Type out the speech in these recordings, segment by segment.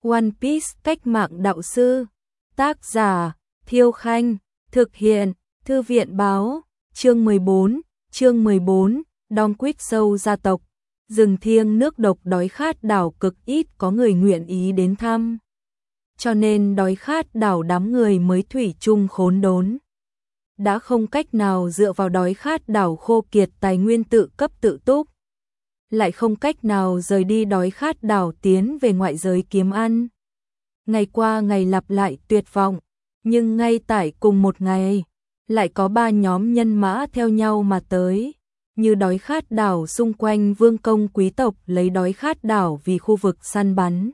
One Piece cách mạng đạo sư. Tác giả Thiêu Khanh. Thực hiện Thư viện Báo. Chương 14, Don Quick Sâu gia tộc. Rừng thiêng nước độc đói khát đảo cực ít có người nguyện ý đến thăm. Cho nên đói khát đảo đám người mới thủy chung khốn đốn. Đã không cách nào dựa vào đói khát đảo khô kiệt tài nguyên tự cấp tự túc. Lại không cách nào rời đi đói khát đảo tiến về ngoại giới kiếm ăn. Ngày qua ngày lặp lại tuyệt vọng, nhưng ngay tại cùng một ngày, lại có 3 nhóm nhân mã theo nhau mà tới. Như đói khát đảo xung quanh vương công quý tộc lấy đói khát đảo vì khu vực săn bắn.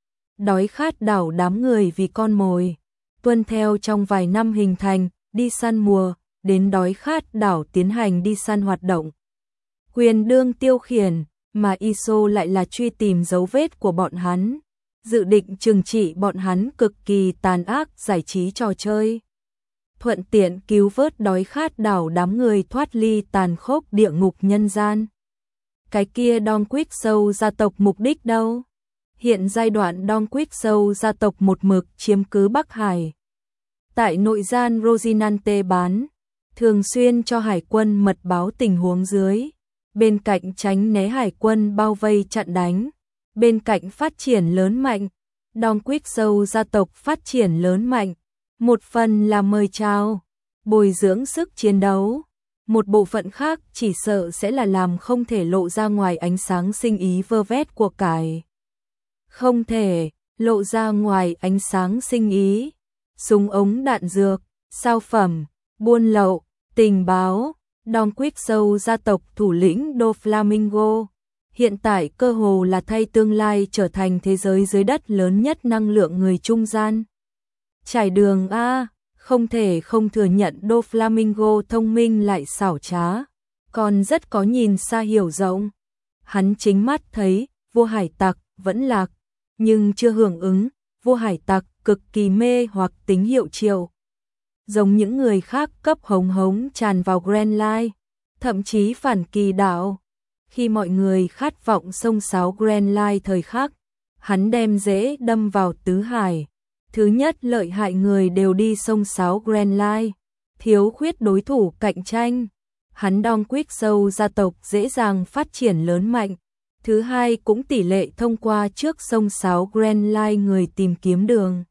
Đói khát đảo đám người vì con mồi, tuân theo trong vài năm hình thành, đi săn mùa, đến đói khát đảo tiến hành đi săn hoạt động. Quyền đương tiêu khiển, mà ISO lại là truy tìm dấu vết của bọn hắn, dự định trừng trị bọn hắn cực kỳ tàn ác giải trí trò chơi. Thuận tiện cứu vớt đói khát đảo đám người thoát ly tàn khốc địa ngục nhân gian. Cái kia Don Quick Sâu gia tộc mục đích đâu? Hiện giai đoạn Don Quick Sâu gia tộc một mực chiếm cứ Bắc Hải. Tại nội gian Rosinante bán, thường xuyên cho hải quân mật báo tình huống dưới. Bên cạnh tránh né hải quân bao vây chặn đánh. Bên cạnh phát triển lớn mạnh, Don Quick Sâu gia tộc phát triển lớn mạnh. Một phần là mời chào, bồi dưỡng sức chiến đấu. Một bộ phận khác chỉ sợ sẽ là làm không thể lộ ra ngoài ánh sáng sinh ý vơ vét của cải. Không thể lộ ra ngoài ánh sáng sinh ý. Súng ống đạn dược, sao phẩm, buôn lậu, tình báo. Don Quick Sâu gia tộc thủ lĩnh Doflamingo. Hiện tại cơ hồ là thay tương lai trở thành thế giới dưới đất lớn nhất năng lượng người trung gian. Trải đường A, không thể không thừa nhận Doflamingo thông minh lại xảo trá, còn rất có nhìn xa hiểu rộng. Hắn chính mắt thấy vua hải tặc vẫn lạc, nhưng chưa hưởng ứng, vua hải tặc cực kỳ mê hoặc tính hiệu triệu. Giống những người khác cấp hống hống tràn vào Grand Line, thậm chí phản kỳ đạo. Khi mọi người khát vọng xông xáo Grand Line thời khắc, hắn đem dễ đâm vào tứ hải. Thứ nhất lợi hại người đều đi xông xáo Grand Line, thiếu khuyết đối thủ cạnh tranh. Hắn Don Quick Sâu gia tộc dễ dàng phát triển lớn mạnh. Thứ hai cũng tỷ lệ thông qua trước xông xáo Grand Line người tìm kiếm đường.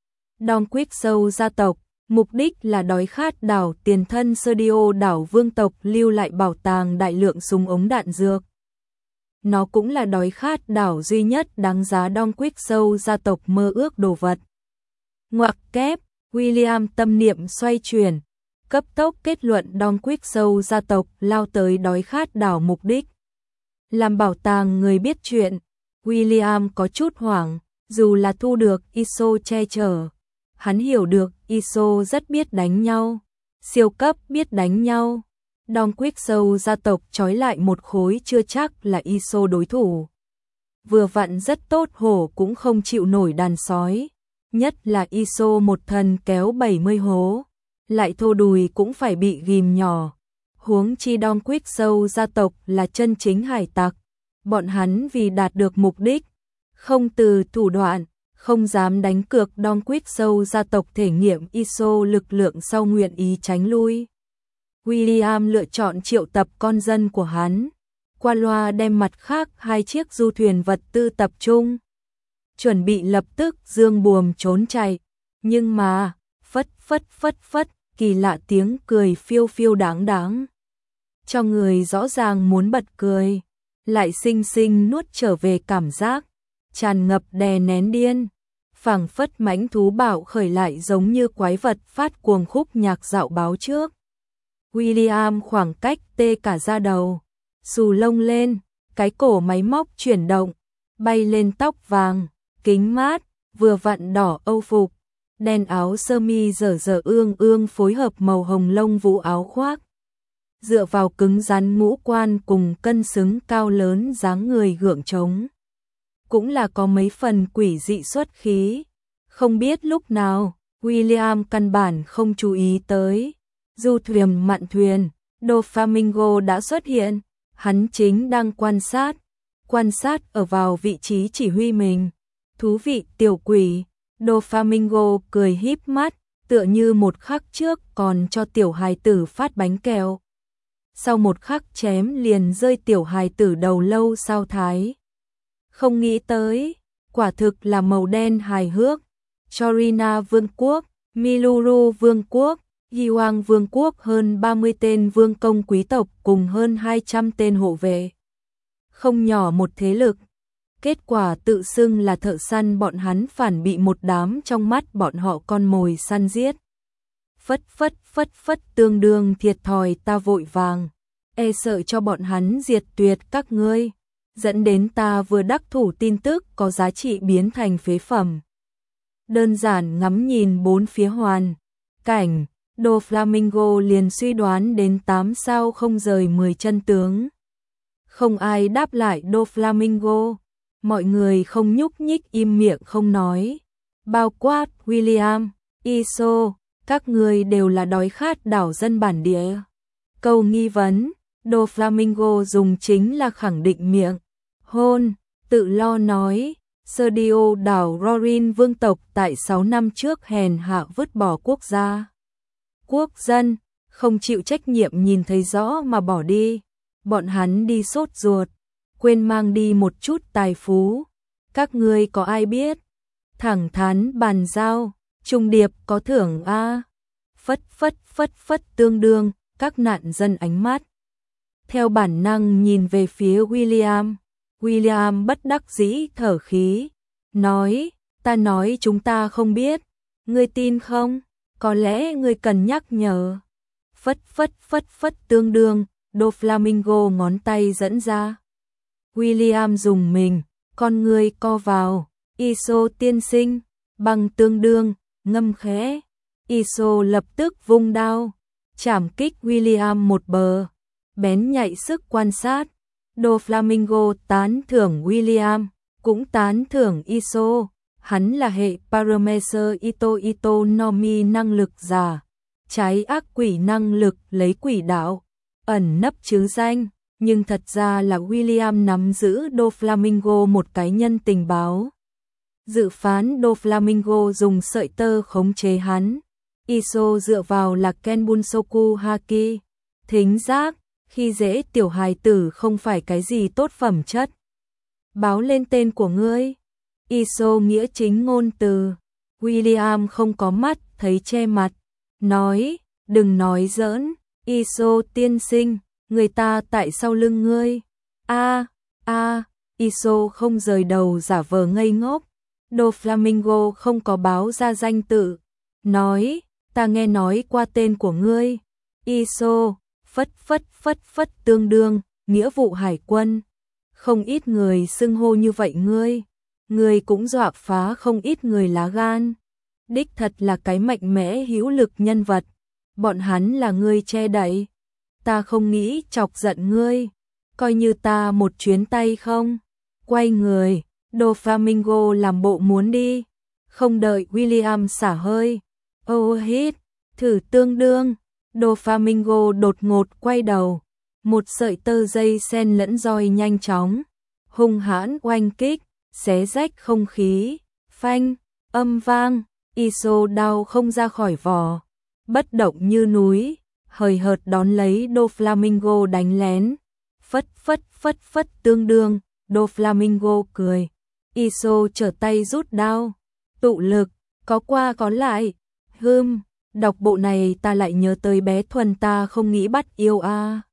Don Quick Sâu gia tộc, mục đích là đói khát đảo tiền thân Serdio đảo vương tộc lưu lại bảo tàng đại lượng súng ống đạn dược. Nó cũng là đói khát đảo duy nhất đáng giá Don Quick Sâu gia tộc mơ ước đồ vật. Ngoặc kép, William tâm niệm xoay chuyển, cấp tốc kết luận Don Quick Sâu gia tộc lao tới đói khát đảo mục đích. Làm bảo tàng người biết chuyện, William có chút hoảng, dù là thu được ISO che chở. Hắn hiểu được ISO rất biết đánh nhau, siêu cấp biết đánh nhau. Don Quick Sâu gia tộc trói lại một khối chưa chắc là ISO đối thủ. Vừa vặn rất tốt hổ cũng không chịu nổi đàn sói. Nhất là ISO một thần kéo 70 hố, lại thô đùi cũng phải bị ghim nhỏ. Huống chi Don Quick Sâu gia tộc là chân chính hải tặc. Bọn hắn vì đạt được mục đích, không từ thủ đoạn, không dám đánh cược. Don Quick Sâu gia tộc thể nghiệm ISO lực lượng sau nguyện ý tránh lui. William lựa chọn triệu tập con dân của hắn, qua loa đem mặt khác 2 chiếc du thuyền vật tư tập trung. Chuẩn bị lập tức dương buồm trốn chạy, nhưng mà, phất, kỳ lạ tiếng cười phiêu phiêu đáng đáng. Cho người rõ ràng muốn bật cười, lại xinh xinh nuốt trở về cảm giác, tràn ngập đè nén điên. Phảng phất mãnh thú bạo khởi lại giống như quái vật phát cuồng khúc nhạc dạo báo trước. William khoảng cách tê cả da đầu, xù lông lên, cái cổ máy móc chuyển động, bay lên tóc vàng. Kính mát, vừa vặn đỏ âu phục, đen áo sơ mi dở dở ương ương phối hợp màu hồng lông vũ áo khoác. Dựa vào cứng rắn ngũ quan cùng cân xứng cao lớn dáng người gượng trống. Cũng là có mấy phần quỷ dị xuất khí. Không biết lúc nào, William căn bản không chú ý tới. Du thuyền mặn thuyền, Doflamingo đã xuất hiện, hắn chính đang quan sát ở vào vị trí chỉ huy mình. Thú vị tiểu quỷ, Doflamingo cười híp mắt, tựa như một khắc trước còn cho tiểu hài tử phát bánh kẹo. Sau một khắc chém liền rơi tiểu hài tử đầu lâu sao thái. Không nghĩ tới, quả thực là màu đen hài hước. Chorina Vương quốc, Miluru Vương quốc, Yiwang Vương quốc hơn 30 tên vương công quý tộc cùng hơn 200 tên hộ vệ. Không nhỏ một thế lực. Kết quả tự xưng là thợ săn bọn hắn phản bị một đám trong mắt bọn họ con mồi săn giết. Phất phất phất phất tương đương thiệt thòi ta vội vàng. E sợ cho bọn hắn diệt tuyệt các ngươi. Dẫn đến ta vừa đắc thủ tin tức có giá trị biến thành phế phẩm. Đơn giản ngắm nhìn bốn phía hoàn cảnh, Doflamingo liền suy đoán đến 8 sao không rời 10 chân tướng. Không ai đáp lại Doflamingo, mọi người không nhúc nhích im miệng không nói. Bao quát William, Iso, các người đều là đói khát đảo dân bản địa. Câu nghi vấn, Doflamingo dùng chính là khẳng định miệng. Hôn, tự lo nói. Sergio đảo Rorin vương tộc tại 6 năm trước hèn hạ vứt bỏ quốc gia. Quốc dân, không chịu trách nhiệm nhìn thấy rõ mà bỏ đi. Bọn hắn đi sốt ruột, quên mang đi một chút tài phú. Các ngươi có ai biết? Thẳng thắn bàn giao, trùng điệp có thưởng a. Phất phất phất phất tương đương, các nạn dân ánh mắt. Theo bản năng nhìn về phía William. William bất đắc dĩ thở khí, nói, ta nói chúng ta không biết, ngươi tin không? Có lẽ ngươi cần nhắc nhở. Phất phất phất phất tương đương, Doflamingo ngón tay dẫn ra. William dùng mình, con ngươi co vào, Iso tiên sinh, bằng tương đương, ngâm khẽ. Iso lập tức vung đao, chảm kích William một bờ, bén nhạy sức quan sát. Doflamingo tán thưởng William, cũng tán thưởng Iso, hắn là hệ Paramecer Ito Nomi năng lực giả, trái ác quỷ năng lực lấy quỷ đạo, ẩn nấp chứ danh, nhưng thật ra là William nắm giữ Doflamingo một cái nhân tình báo. Dự phán Doflamingo dùng sợi tơ khống chế hắn, Iso dựa vào là Kenbunsoku Haki, thính giác. Khi dễ tiểu hài tử không phải cái gì tốt phẩm chất. Báo lên tên của ngươi. Iso nghĩa chính ngôn từ. William không có mắt, thấy che mặt. Nói, đừng nói giỡn. Iso tiên sinh, người ta tại sau lưng ngươi. Iso không rời đầu giả vờ ngây ngốc. Doflamingo không có báo ra danh tự. Nói, ta nghe nói qua tên của ngươi. Iso. Phất phất phất phất tương đương, nghĩa vụ hải quân. Không ít người xưng hô như vậy ngươi cũng dọa phá không ít người lá gan. Đích thật là cái mạnh mẽ hữu lực nhân vật. Bọn hắn là ngươi che đậy. Ta không nghĩ chọc giận ngươi. Coi như ta một chuyến tay không. Quay người, Doflamingo làm bộ muốn đi. Không đợi William xả hơi. Hít, thử tương đương. Doflamingo đột ngột quay đầu, một sợi tơ dây sen lẫn roi nhanh chóng, hung hãn oanh kích, xé rách không khí, phanh, âm vang, Iso đao không ra khỏi vỏ, bất động như núi, hời hợt đón lấy Doflamingo đánh lén, phất phất phất phất tương đương, Doflamingo cười, Iso trở tay rút đao, tụ lực, có qua có lại, đọc bộ này ta lại nhớ tới bé Thuần ta không nghĩ bắt yêu a.